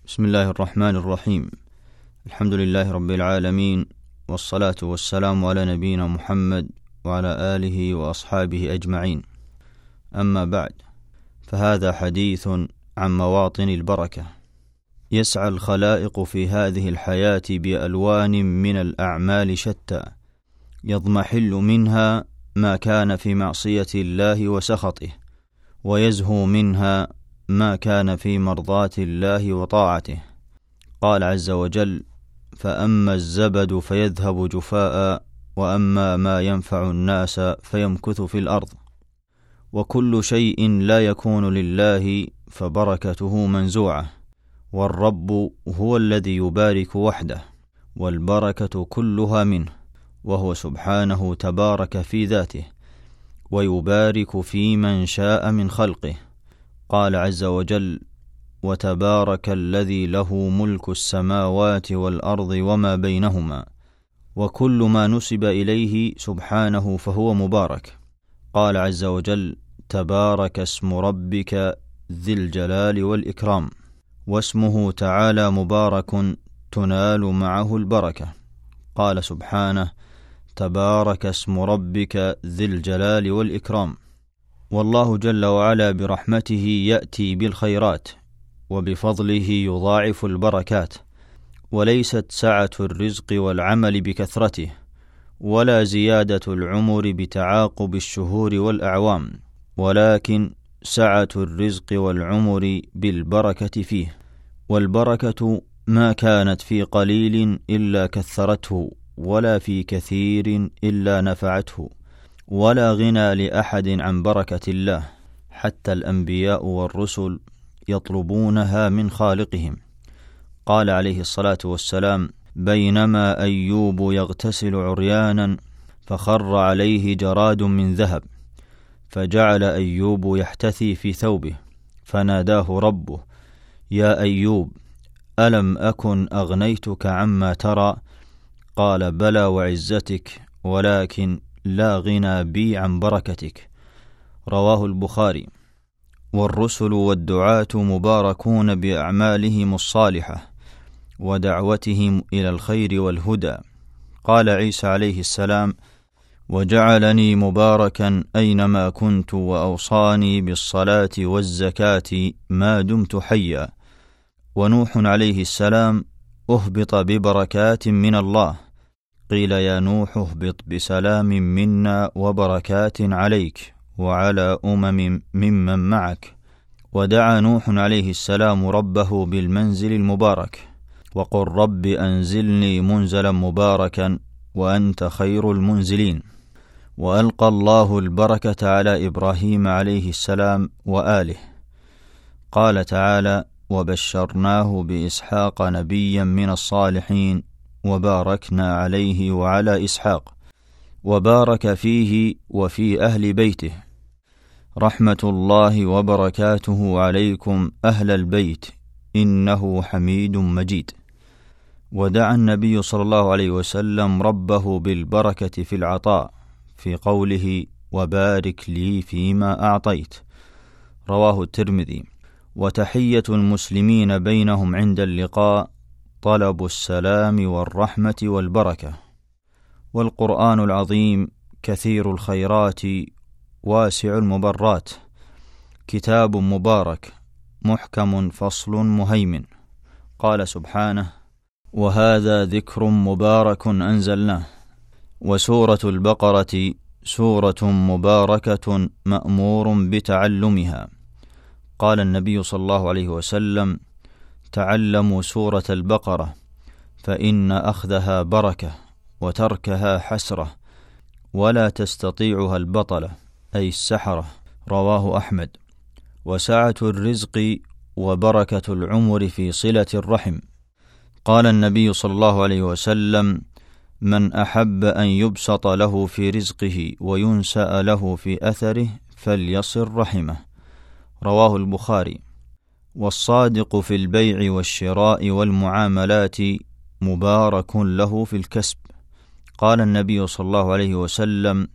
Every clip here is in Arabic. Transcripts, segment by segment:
بسم الله الرحمن الرحيم. الحمد لله رب العالمين، والصلاة والسلام على نبينا محمد وعلى آله وأصحابه أجمعين. أما بعد، فهذا حديث عن مواطن البركة. يسعى الخلائق في هذه الحياة بألوان من الأعمال شتى، يضمحل منها ما كان في معصية الله وسخطه، ويزهو منها ما كان في مرضاة الله وطاعته. قال عز وجل: فأما الزبد فيذهب جفاء، وأما ما ينفع الناس فيمكث في الأرض. وكل شيء لا يكون لله فبركته منزوعة، والرب هو الذي يبارك وحده، والبركة كلها منه، وهو سبحانه تبارك في ذاته، ويبارك في من شاء من خلقه. قال عز وجل: وتبارك الذي له ملك السماوات والأرض وما بينهما، وكل ما نسب إليه سبحانه فهو مبارك. قال عز وجل: تبارك اسم ربك ذي الجلال والإكرام. واسمه تعالى مبارك تنال معه البركة. قال سبحانه: تبارك اسم ربك ذي الجلال والإكرام. والله جل وعلا برحمته يأتي بالخيرات، وبفضله يضاعف البركات، وليست سعة الرزق والعمل بكثرته، ولا زيادة العمر بتعاقب الشهور والأعوام، ولكن سعة الرزق والعمر بالبركة فيه. والبركة ما كانت في قليل إلا كثرته، ولا في كثير إلا نفعته، ولا غنى لأحد عن بركة الله، حتى الأنبياء والرسل يطلبونها من خالقهم. قال عليه الصلاة والسلام: بينما أيوب يغتسل عريانا فخر عليه جراد من ذهب، فجعل أيوب يحتثي في ثوبه، فناداه ربه: يا أيوب، ألم أكن أغنيتك عما ترى؟ قال: بلى وعزتك، ولكن لا غنى بي عن بركتك. رواه البخاري. والرسل والدعاة مباركون بأعمالهم الصالحة ودعوتهم إلى الخير والهدى. قال عيسى عليه السلام: وجعلني مباركا أينما كنت، وأوصاني بالصلاة والزكاة ما دمت حيا. ونوح عليه السلام أهبط ببركات من الله. قيل: يا نوح اهبط بسلام منا وبركات عليك وعلى ممن معك. ودعا نوح عليه السلام ربه بالمنزل المبارك: وقل رب أنزلني منزلا مباركا وأنت خير المنزلين. وألقى الله البركة على إبراهيم عليه السلام وآله. قال تعالى: وبشرناه بإسحاق نبيا من الصالحين، وباركنا عليه وعلى إسحاق، وبارك فيه وفي أهل بيته. رحمة الله وبركاته عليكم أهل البيت، إنه حميد مجيد. ودعا النبي صلى الله عليه وسلم ربه بالبركة في العطاء، في قوله: وبارك لي فيما أعطيت. رواه الترمذي. وتحية المسلمين بينهم عند اللقاء طلب السلام والرحمة والبركة. والقرآن العظيم كثير الخيرات واسع المبرات، كتاب مبارك محكم فصل مهيمن. قال سبحانه: وهذا ذكر مبارك أنزلناه. وسورة البقرة سورة مباركة مأمور بتعلمها. قال النبي صلى الله عليه وسلم: تعلموا سورة البقرة، فإن أخذها بركة وتركها حسرة، ولا تستطيعها البطلة، أي السحرة. رواه أحمد. وسعة الرزق وبركة العمر في صلة الرحم. قال النبي صلى الله عليه وسلم: من أحب أن يبسط له في رزقه وينسأ له في أثره فليصل رحمه. رواه البخاري. والصادق في البيع والشراء والمعاملات مبارك له في الكسب. قال النبي صلى الله عليه وسلم: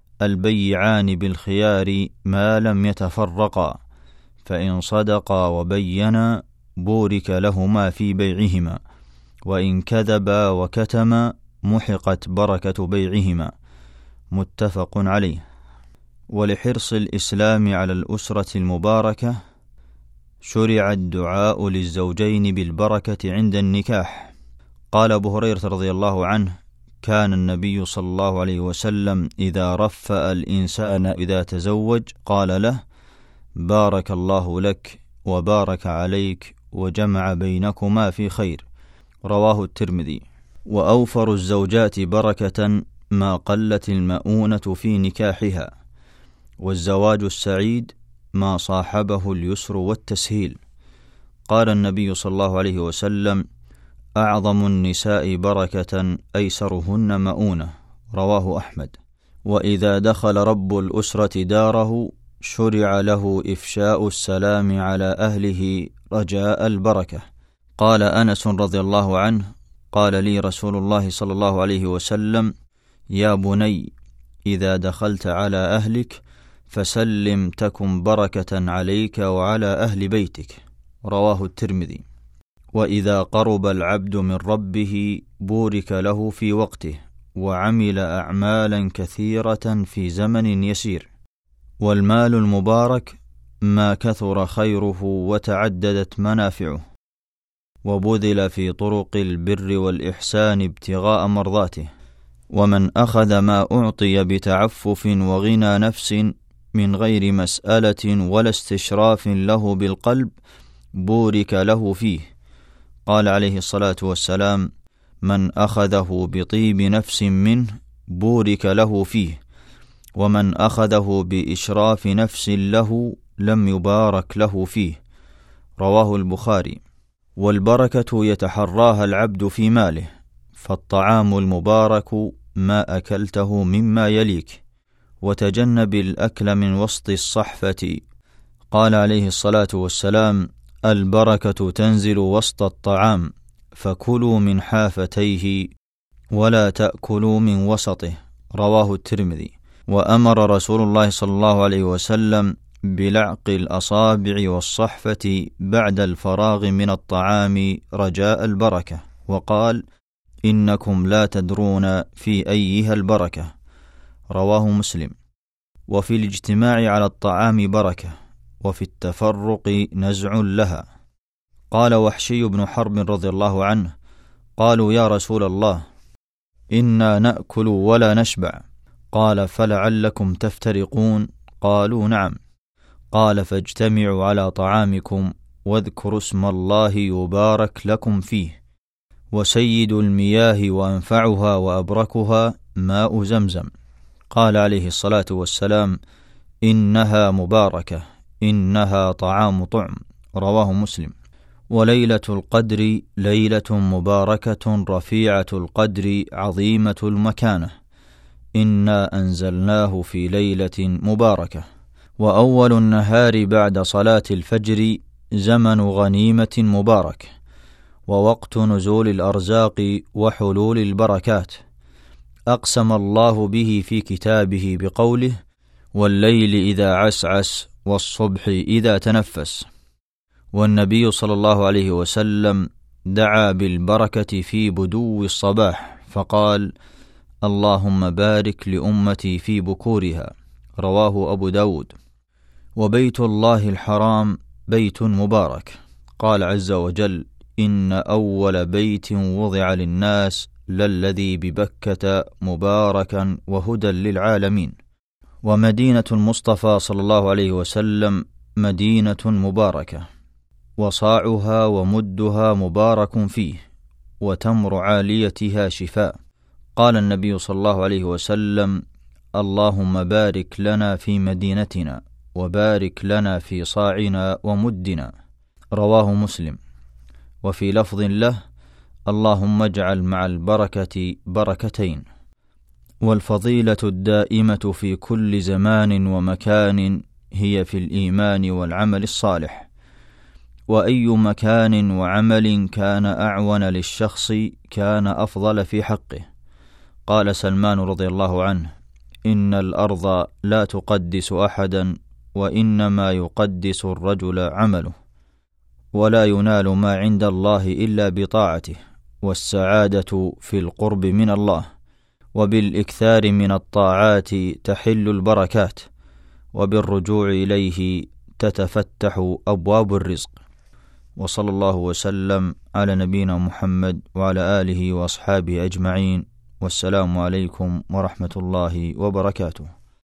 البيعان بالخيار ما لم يتفرقا، فإن صدقا وبينا بورك لهما في بيعهما، وإن كذبا وكتما محقت بركة بيعهما. متفق عليه. ولحرص الإسلام على الأسرة المباركة شرع الدعاء للزوجين بالبركة عند النكاح. قال أبو هريرة رضي الله عنه: كان النبي صلى الله عليه وسلم إذا رفأ الإنسان إذا تزوج قال له: بارك الله لك وبارك عليك وجمع بينكما في خير. رواه الترمذي. وأوفر الزوجات بركة ما قلت المؤونة في نكاحها، والزواج السعيد ما صاحبه اليسر والتسهيل. قال النبي صلى الله عليه وسلم: أعظم النساء بركة أيسرهن مؤونة. رواه أحمد. وإذا دخل رب الأسرة داره شرع له إفشاء السلام على أهله رجاء البركة. قال أنس رضي الله عنه: قال لي رسول الله صلى الله عليه وسلم: يا بني، إذا دخلت على أهلك فسلم تكن بركة عليك وعلى أهل بيتك. رواه الترمذي. وإذا قرب العبد من ربه بورك له في وقته، وعمل أعمالا كثيرة في زمن يسير. والمال المبارك ما كثر خيره وتعددت منافعه، وبذل في طرق البر والإحسان ابتغاء مرضاته. ومن أخذ ما أعطي بتعفف وغنى نفس من غير مسألة ولا استشراف له بالقلب بورك له فيه. قال عليه الصلاة والسلام: من أخذه بطيب نفس منه بورك له فيه، ومن أخذه بإشراف نفس له لم يبارك له فيه. رواه البخاري. والبركة يتحراها العبد في ماله، فالطعام المبارك ما أكلته مما يليك، وتجنب الأكل من وسط الصحفة. قال عليه الصلاة والسلام: البركة تنزل وسط الطعام، فكلوا من حافتيه ولا تأكلوا من وسطه. رواه الترمذي. وأمر رسول الله صلى الله عليه وسلم بلعق الأصابع والصحفة بعد الفراغ من الطعام رجاء البركة، وقال: إنكم لا تدرون في أيها البركة. رواه مسلم. وفي الاجتماع على الطعام بركة، وفي التفرق نزع لها. قال وحشي بن حرب رضي الله عنه: قالوا يا رسول الله، إنا نأكل ولا نشبع. قال: فلعلكم تفترقون؟ قالوا: نعم. قال: فاجتمعوا على طعامكم واذكروا اسم الله يبارك لكم فيه. وسيد المياه وأنفعها وأبركها ماء زمزم. قال عليه الصلاة والسلام: إنها مباركة، إنها طعام طعم. رواه مسلم. وليلة القدر ليلة مباركة رفيعة القدر عظيمة المكانة، إنا أنزلناه في ليلة مباركة. وأول النهار بعد صلاة الفجر زمن غنيمة مبارك، ووقت نزول الأرزاق وحلول البركات. أقسم الله به في كتابه بقوله: والليل إذا عسعس والصبح إذا تنفس. والنبي صلى الله عليه وسلم دعا بالبركة في بدو الصباح فقال: اللهم بارك لأمتي في بكورها. رواه أبو داود. وبيت الله الحرام بيت مبارك. قال عز وجل: إن أول بيت وضع للناس للذي ببكة مباركا وهدى للعالمين. ومدينة المصطفى صلى الله عليه وسلم مدينة مباركة، وصاعها ومدها مبارك فيه، وتمر عاليتها شفاء. قال النبي صلى الله عليه وسلم: اللهم بارك لنا في مدينتنا، وبارك لنا في صاعنا ومدنا. رواه مسلم. وفي لفظ له: اللهم اجعل مع البركة بركتين. والفضيلة الدائمة في كل زمان ومكان هي في الإيمان والعمل الصالح، وأي مكان وعمل كان أعون للشخص كان أفضل في حقه. قال سلمان رضي الله عنه: إن الأرض لا تقدس أحدا، وإنما يقدس الرجل عمله. ولا ينال ما عند الله إلا بطاعته، والسعادة في القرب من الله، وبالإكثار من الطاعات تحل البركات، وبالرجوع إليه تتفتح أبواب الرزق. وصلى الله وسلم على نبينا محمد وعلى آله وأصحابه أجمعين، والسلام عليكم ورحمة الله وبركاته.